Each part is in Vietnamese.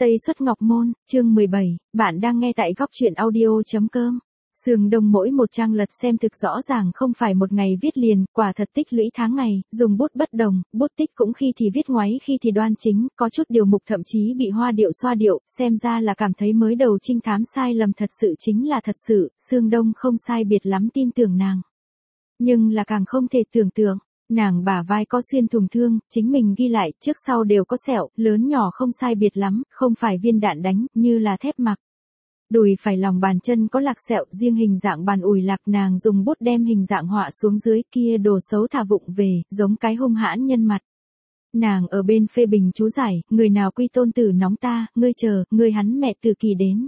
Tây Xuất Ngọc Môn, chương 17, bạn đang nghe tại góc truyện audio.com. Sương Đông mỗi một trang lật xem thực rõ ràng không phải một ngày viết liền, quả thật tích lũy tháng ngày, dùng bút bất đồng, bút tích cũng khi thì viết ngoáy khi thì đoan chính, có chút điều mục thậm chí bị hoa điệu xoa điệu, xem ra là cảm thấy mới đầu trinh thám sai lầm thật sự chính là thật sự, Sương Đông không sai biệt lắm tin tưởng nàng. Nhưng là càng không thể tưởng tượng. Nàng bả vai có xuyên thùng thương, chính mình ghi lại, trước sau đều có sẹo, lớn nhỏ không sai biệt lắm, không phải viên đạn đánh, như là thép mặc. Đùi phải lòng bàn chân có lạc sẹo, riêng hình dạng bàn ủi lạc nàng dùng bút đem hình dạng họa xuống dưới kia đồ xấu thả vụng về, giống cái hung hãn nhân mặt. Nàng ở bên phê bình chú giải, người nào quy tôn tử nóng ta, ngươi chờ, ngươi hắn mẹ từ kỳ đến.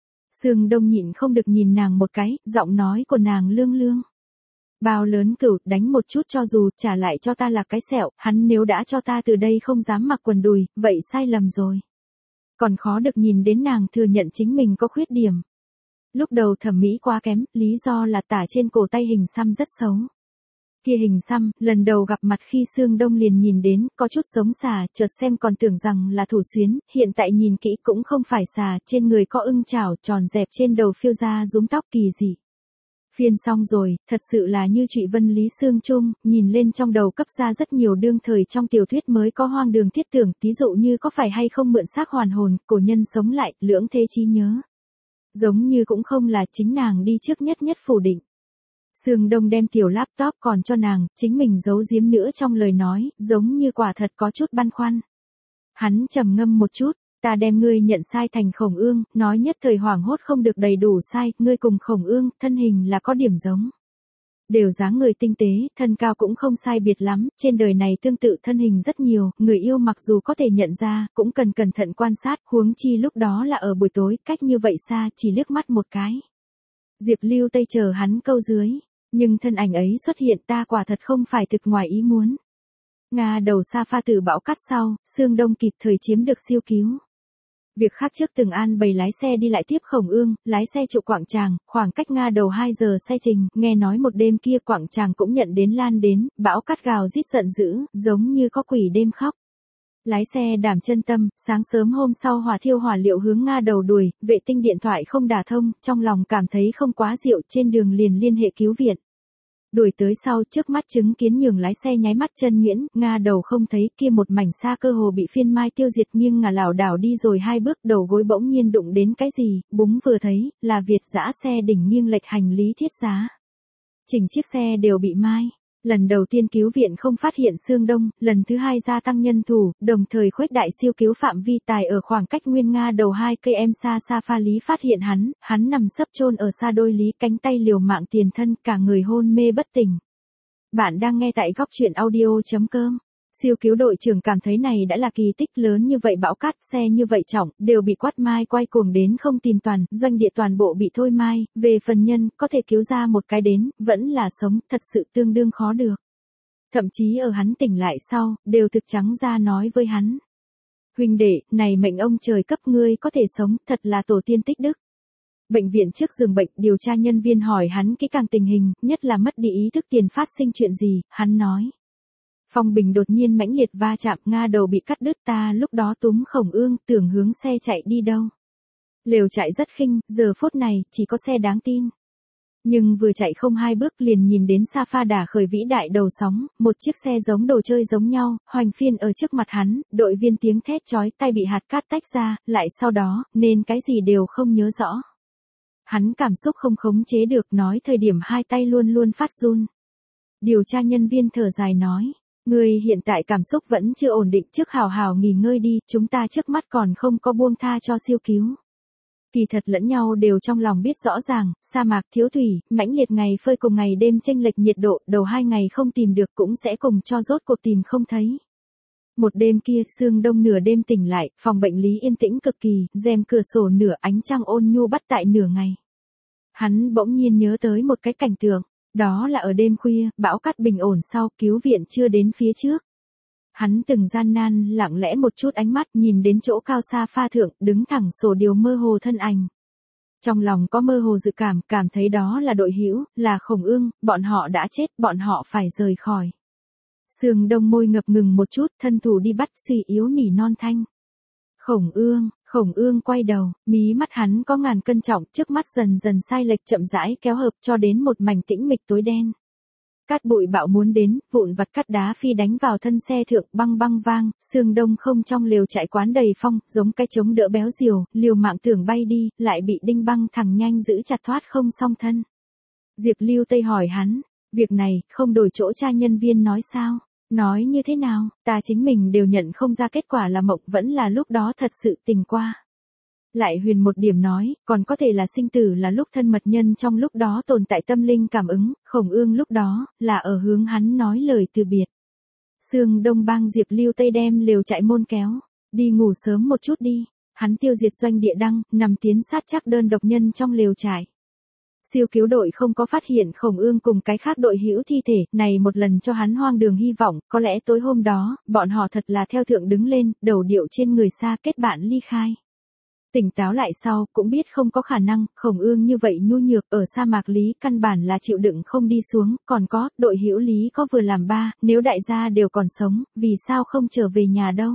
Sương Đông nhịn không được nhìn nàng một cái, giọng nói của nàng lương lương. Bao lớn cửu, đánh một chút cho dù, trả lại cho ta là cái sẹo, hắn nếu đã cho ta từ đây không dám mặc quần đùi, vậy sai lầm rồi. Còn khó được nhìn đến nàng thừa nhận chính mình có khuyết điểm. Lúc đầu thẩm mỹ quá kém, lý do là tả trên cổ tay hình xăm rất xấu. Kia hình xăm, lần đầu gặp mặt khi Sương Đông liền nhìn đến, có chút giống xà, chợt xem còn tưởng rằng là thủ xuyến, hiện tại nhìn kỹ cũng không phải xà, trên người có ưng chảo tròn dẹp trên đầu phiêu ra rúm tóc kỳ dị. Phiên xong rồi, thật sự là như Trụy Vân Lý Sương Trung, nhìn lên trong đầu cấp ra rất nhiều đương thời trong tiểu thuyết mới có hoang đường thiết tưởng, tí dụ như có phải hay không mượn xác hoàn hồn, cổ nhân sống lại, lưỡng thế trí nhớ. Giống như cũng không là chính nàng đi trước nhất phủ định. Sương Đông đem tiểu laptop còn cho nàng, chính mình giấu giếm nữa trong lời nói, giống như quả thật có chút băn khoăn. Hắn trầm ngâm một chút. Ta đem ngươi nhận sai thành Khổng Ương, nói nhất thời hoảng hốt không được đầy đủ sai, ngươi cùng Khổng Ương, thân hình là có điểm giống. Đều dáng người tinh tế, thân cao cũng không sai biệt lắm, trên đời này tương tự thân hình rất nhiều, người yêu mặc dù có thể nhận ra, cũng cần cẩn thận quan sát, huống chi lúc đó là ở buổi tối, cách như vậy xa, chỉ liếc mắt một cái. Diệp Lưu Tây chờ hắn câu dưới, nhưng thân ảnh ấy xuất hiện ta quả thật không phải thực ngoài ý muốn. Nga đầu xa pha tử bão cắt sau, Sương Đông kịp thời chiếm được siêu cứu. Việc khác trước từng an bày lái xe đi lại tiếp Khổng Ương, lái xe trụ Quảng Tràng, khoảng cách Nga đầu 2 giờ xe trình, nghe nói một đêm kia Quảng Tràng cũng nhận đến lan đến, bão cắt gào rít giận dữ, giống như có quỷ đêm khóc. Lái xe đảm chân tâm, sáng sớm hôm sau hỏa thiêu hỏa liệu hướng Nga đầu đuổi, vệ tinh điện thoại không đả thông, trong lòng cảm thấy không quá dịu, trên đường liền liên hệ cứu viện. Đuổi tới sau, trước mắt chứng kiến nhường lái xe nháy mắt chân nhuyễn, Nga đầu không thấy, kia một mảnh xa cơ hồ bị phiên mai tiêu diệt nghiêng ngả lảo đảo đi rồi 2 bước, đầu gối bỗng nhiên đụng đến cái gì, búng vừa thấy, là Việt dã xe đỉnh nghiêng lệch hành lý thiết giá. Chỉnh chiếc xe đều bị mai. Lần đầu tiên cứu viện không phát hiện Sương Đông, lần thứ 2 gia tăng nhân thủ, đồng thời khuếch đại siêu cứu phạm vi tài ở khoảng cách nguyên Nga đầu 2 cây em xa pha lý phát hiện hắn nằm sấp chôn ở xa đôi lý, cánh tay liều mạng tiền thân, cả người hôn mê bất tỉnh. Bạn đang nghe tại góc truyện audio.com. Siêu cứu đội trưởng cảm thấy này đã là kỳ tích lớn như vậy, bão cát, xe như vậy trọng, đều bị quát mai quay cuồng đến không tìm toàn, doanh địa toàn bộ bị thôi mai, về phần nhân, có thể cứu ra một cái đến, vẫn là sống, thật sự tương đương khó được. Thậm chí ở hắn tỉnh lại sau, đều thực trắng ra nói với hắn. Huynh đệ, này mệnh ông trời cấp ngươi có thể sống, thật là tổ tiên tích đức. Bệnh viện trước giường bệnh, điều tra nhân viên hỏi hắn kỹ càng tình hình, nhất là mất đi ý thức tiền phát sinh chuyện gì, hắn nói. Phong bình đột nhiên mãnh liệt va chạm, Nga đầu bị cắt đứt, ta lúc đó túm Khổng Ương, tưởng hướng xe chạy đi đâu. Lều chạy rất khinh, giờ phút này, chỉ có xe đáng tin. Nhưng vừa chạy không 2 bước liền nhìn đến xa pha đả khởi vĩ đại đầu sóng, một chiếc xe giống đồ chơi giống nhau, hoành phiên ở trước mặt hắn, đội viên tiếng thét chói tai bị hạt cát tách ra, lại sau đó, nên cái gì đều không nhớ rõ. Hắn cảm xúc không khống chế được, nói thời điểm 2 tay luôn luôn phát run. Điều tra nhân viên thở dài nói. Ngươi hiện tại cảm xúc vẫn chưa ổn định, trước hào hào nghỉ ngơi đi, chúng ta trước mắt còn không có buông tha cho siêu cứu. Kỳ thật lẫn nhau đều trong lòng biết rõ ràng, sa mạc thiếu thủy, mãnh liệt ngày phơi cùng ngày đêm chênh lệch nhiệt độ, đầu 2 ngày không tìm được cũng sẽ cùng cho rốt cuộc tìm không thấy. Một đêm kia, Sương Đông nửa đêm tỉnh lại, phòng bệnh lý yên tĩnh cực kỳ, rèm cửa sổ nửa ánh trăng ôn nhu bắt tại nửa ngày. Hắn bỗng nhiên nhớ tới một cái cảnh tượng. Đó là ở đêm khuya, bão cát bình ổn sau, cứu viện chưa đến phía trước. Hắn từng gian nan, lặng lẽ một chút ánh mắt nhìn đến chỗ cao xa pha thượng, đứng thẳng sổ điều mơ hồ thân ảnh. Trong lòng có mơ hồ dự cảm thấy đó là đội hữu, là Khổng Ương, bọn họ đã chết, bọn họ phải rời khỏi. Sương Đông môi ngập ngừng một chút, thân thủ đi bắt, suy yếu nỉ non thanh. Khổng Ương quay đầu, mí mắt hắn có ngàn cân trọng, trước mắt dần dần sai lệch chậm rãi kéo hợp cho đến một mảnh tĩnh mịch tối đen. Cát bụi bão muốn đến, vụn vặt cát đá phi đánh vào thân xe thượng, băng băng vang, sương đông không trong lều trại quán đầy phong, giống cái trống đỡ béo diều, liều mạng tưởng bay đi, lại bị đinh băng thẳng nhanh giữ chặt thoát không song thân. Diệp Lưu Tây hỏi hắn, việc này, không đổi chỗ cha nhân viên nói sao? Nói như thế nào, ta chính mình đều nhận không ra kết quả là mộng, vẫn là lúc đó thật sự tình qua. Lại huyền một điểm nói, còn có thể là sinh tử, là lúc thân mật nhân trong lúc đó tồn tại tâm linh cảm ứng, Khổng Ương lúc đó, là ở hướng hắn nói lời từ biệt. Sương đông bang Diệp Lưu Tây đem lều trại môn kéo, đi ngủ sớm một chút đi, hắn tiêu diệt doanh địa đăng, nằm tiến sát chắc đơn độc nhân trong lều trại. Siêu cứu đội không có phát hiện Khổng Ương cùng cái khác đội hữu thi thể, này một lần cho hắn hoang đường hy vọng, có lẽ tối hôm đó, bọn họ thật là theo thượng đứng lên, đầu điệu trên người xa kết bạn ly khai. Tỉnh táo lại sau, cũng biết không có khả năng, Khổng Ương như vậy nhu nhược, ở sa mạc Lý căn bản là chịu đựng không đi xuống, còn có, đội hữu Lý có vừa làm ba, nếu đại gia đều còn sống, vì sao không trở về nhà đâu.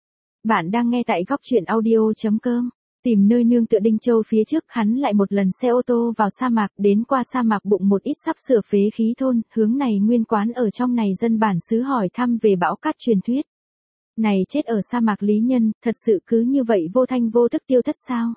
Bạn đang nghe tại góc truyện audio.com. Tìm nơi nương tựa Đinh Châu phía trước, hắn lại một lần xe ô tô vào sa mạc, đến qua sa mạc bụng một ít sắp sửa phế khí thôn, hướng này nguyên quán ở trong này dân bản xứ hỏi thăm về bão cát truyền thuyết. Này chết ở sa mạc lý nhân, thật sự cứ như vậy vô thanh vô tức tiêu thất sao?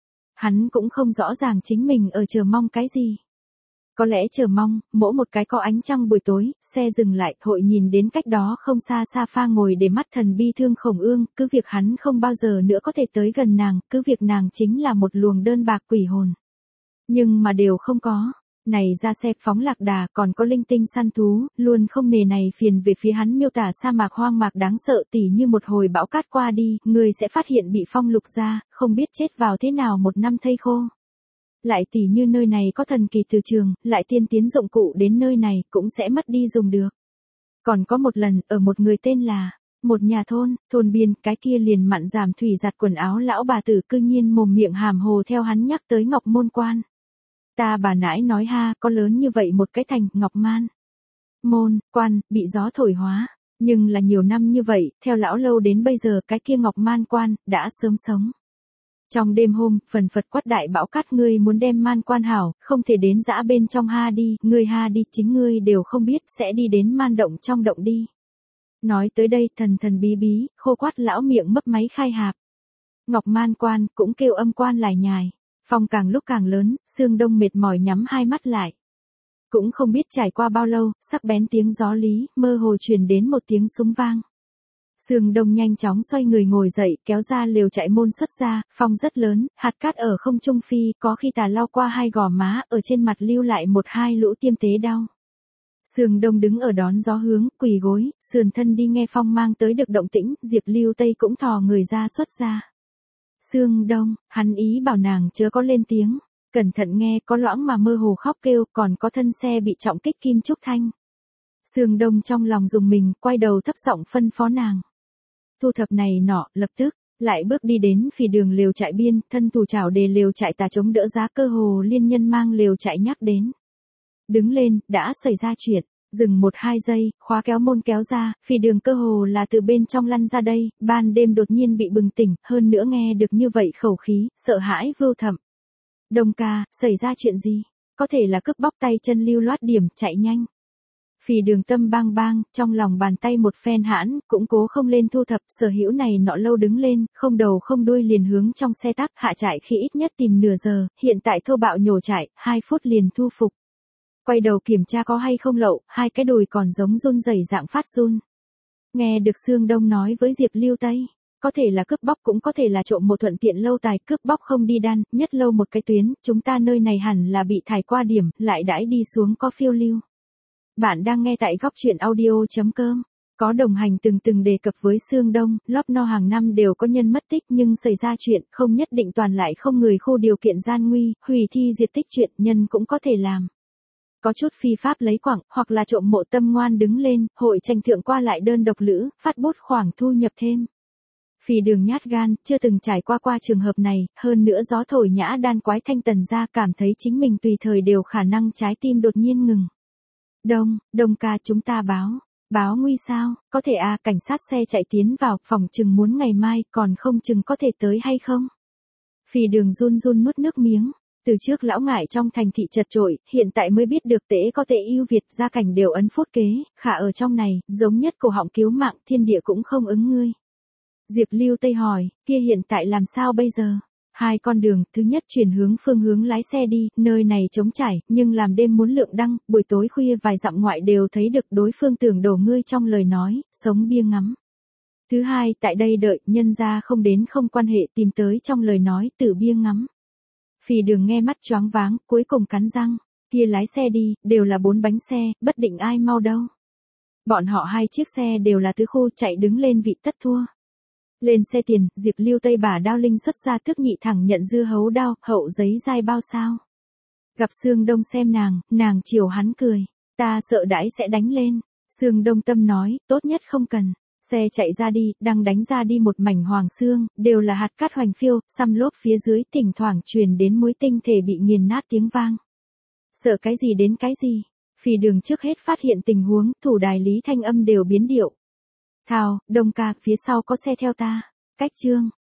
Hắn cũng không rõ ràng chính mình ở chờ mong cái gì. Có lẽ chờ mong, mỗi một cái có ánh trăng buổi tối, xe dừng lại, hội nhìn đến cách đó không xa xa pha ngồi để mắt thần bi thương Khổng Ương, cứ việc hắn không bao giờ nữa có thể tới gần nàng, cứ việc nàng chính là một luồng đơn bạc quỷ hồn. Nhưng mà đều không có. Này ra xe phóng lạc đà, còn có linh tinh săn thú, luôn không nề này phiền về phía hắn miêu tả sa mạc hoang mạc đáng sợ, tỉ như một hồi bão cát qua đi, người sẽ phát hiện bị phong lục ra, không biết chết vào thế nào một năm thây khô. Lại tỉ như nơi này có thần kỳ từ trường, lại tiên tiến dụng cụ đến nơi này, cũng sẽ mất đi dùng được. Còn có một lần, ở một người tên là, một nhà thôn biên, cái kia liền mặn giảm thủy giặt quần áo lão bà tử cư nhiên mồm miệng hàm hồ theo hắn nhắc tới Ngọc Môn Quan. Ta bà nãi nói ha, có lớn như vậy một cái thành, Ngọc Man. Môn, Quan, bị gió thổi hóa. Nhưng là nhiều năm như vậy, theo lão lâu đến bây giờ cái kia Ngọc Man Quan, đã sớm sống. Trong đêm hôm, phần phật quát đại bão cát, ngươi muốn đem Man Quan hảo, không thể đến dã bên trong ha đi, ngươi ha đi, chính ngươi đều không biết, sẽ đi đến man động trong động đi. Nói tới đây, thần bí bí, khô quát lão miệng mấp máy khai hạp. Ngọc Man Quan, cũng kêu âm quan lải nhài. Phong càng lúc càng lớn, Sương Đông mệt mỏi nhắm hai mắt lại. Cũng không biết trải qua bao lâu, sắc bén tiếng gió lý, mơ hồ truyền đến một tiếng súng vang. Sương Đông nhanh chóng xoay người ngồi dậy, kéo ra lều trại môn xuất ra, phong rất lớn, hạt cát ở không trung phi, có khi tà lao qua hai gò má, ở trên mặt lưu lại một hai lũ tiêm tế đau. Sương Đông đứng ở đón gió hướng, quỳ gối, sườn thân đi nghe phong mang tới được động tĩnh, Diệp Lưu Tây cũng thò người ra xuất ra. Sương Đông, hắn ý bảo nàng chớ có lên tiếng, cẩn thận nghe, có loãng mà mơ hồ khóc kêu, còn có thân xe bị trọng kích kim trúc thanh. Sương Đông trong lòng dùng mình, quay đầu thấp giọng phân phó nàng. Thu thập này nọ, lập tức, lại bước đi đến phì đường lều trại biên, thân thủ chảo đề lều trại tà chống đỡ giá, cơ hồ liên nhân mang lều trại nhắc đến. Đứng lên, đã xảy ra chuyện. Dừng 1-2 giây, khóa kéo môn kéo ra, phì đường cơ hồ là từ bên trong lăn ra đây, ban đêm đột nhiên bị bừng tỉnh, hơn nữa nghe được như vậy khẩu khí, sợ hãi vưu thậm. Đông ca, xảy ra chuyện gì? Có thể là cướp bóc tay chân lưu loát điểm, chạy nhanh. Phì đường tâm bang bang, trong lòng bàn tay một phen hãn, cũng cố không lên thu thập, sở hữu này nọ lâu đứng lên, không đầu không đuôi liền hướng trong xe tắc, hạ trại khi ít nhất tìm nửa giờ, hiện tại thô bạo nhổ trại, 2 phút liền thu phục. Quay đầu kiểm tra có hay không lậu, hai cái đùi còn giống run rẩy dạng phát run. Nghe được Sương Đông nói với Diệp Lưu Tây, có thể là cướp bóc cũng có thể là trộm một thuận tiện lâu tài, cướp bóc không đi đan, nhất lâu một cái tuyến, chúng ta nơi này hẳn là bị thải qua điểm, lại đãi đi xuống có phiêu lưu. Bạn đang nghe tại góc truyện audio.com. Có đồng hành từng đề cập với Sương Đông, Lopno hàng năm đều có nhân mất tích nhưng xảy ra chuyện, không nhất định toàn lại không người khu điều kiện gian nguy, hủy thi diệt tích chuyện, nhân cũng có thể làm. Có chút phi pháp lấy quảng, hoặc là trộm mộ tâm ngoan đứng lên, hội tranh thượng qua lại đơn độc lữ, phát bút khoảng thu nhập thêm. Phì đường nhát gan, chưa từng trải qua trường hợp này, hơn nữa gió thổi nhã đan quái thanh tần ra, cảm thấy chính mình tùy thời đều khả năng trái tim đột nhiên ngừng. Đông ca chúng ta báo. Báo nguy sao, có thể à, cảnh sát xe chạy tiến vào, phòng chừng muốn ngày mai, còn không chừng có thể tới hay không? Phì Đường run run nuốt nước miếng. Từ trước lão ngại trong thành thị chật chội, hiện tại mới biết được tễ có tệ ưu việt, gia cảnh đều ấn phốt kế, khả ở trong này, giống nhất cổ họng cứu mạng, thiên địa cũng không ứng ngươi. Diệp Lưu Tây hỏi, kia hiện tại làm sao bây giờ? Hai con đường, thứ nhất chuyển hướng phương hướng lái xe đi, nơi này trống trải, nhưng làm đêm muốn lượng đăng, buổi tối khuya vài dặm ngoại đều thấy được đối phương tưởng đổ ngươi trong lời nói, sống bia ngắm. Thứ hai, tại đây đợi, nhân ra không đến không quan hệ tìm tới trong lời nói từ bia ngắm. Phì Đường nghe mắt choáng váng, cuối cùng cắn răng, kia lái xe đi, đều là 4 bánh xe, bất định ai mau đâu. Bọn họ 2 chiếc xe đều là tứ khu chạy đứng lên vị tất thua. Lên xe tiền, Diệp Lưu Tây bả đao linh xuất ra tước nhị thẳng nhận dưa hấu đao, hậu giấy dai bao sao. Gặp Sương Đông xem nàng chiều hắn cười, ta sợ đãi sẽ đánh lên. Sương Đông tâm nói, tốt nhất không cần. Xe chạy ra đi, đang đánh ra đi một mảnh hoàng xương, đều là hạt cát hoành phiêu, xăm lốp phía dưới thỉnh thoảng truyền đến mối tinh thể bị nghiền nát tiếng vang. Sợ cái gì đến cái gì? Phì Đường trước hết phát hiện tình huống, thủ đài lý thanh âm đều biến điệu. Thào, Đông ca, phía sau có xe theo ta. Cách chương.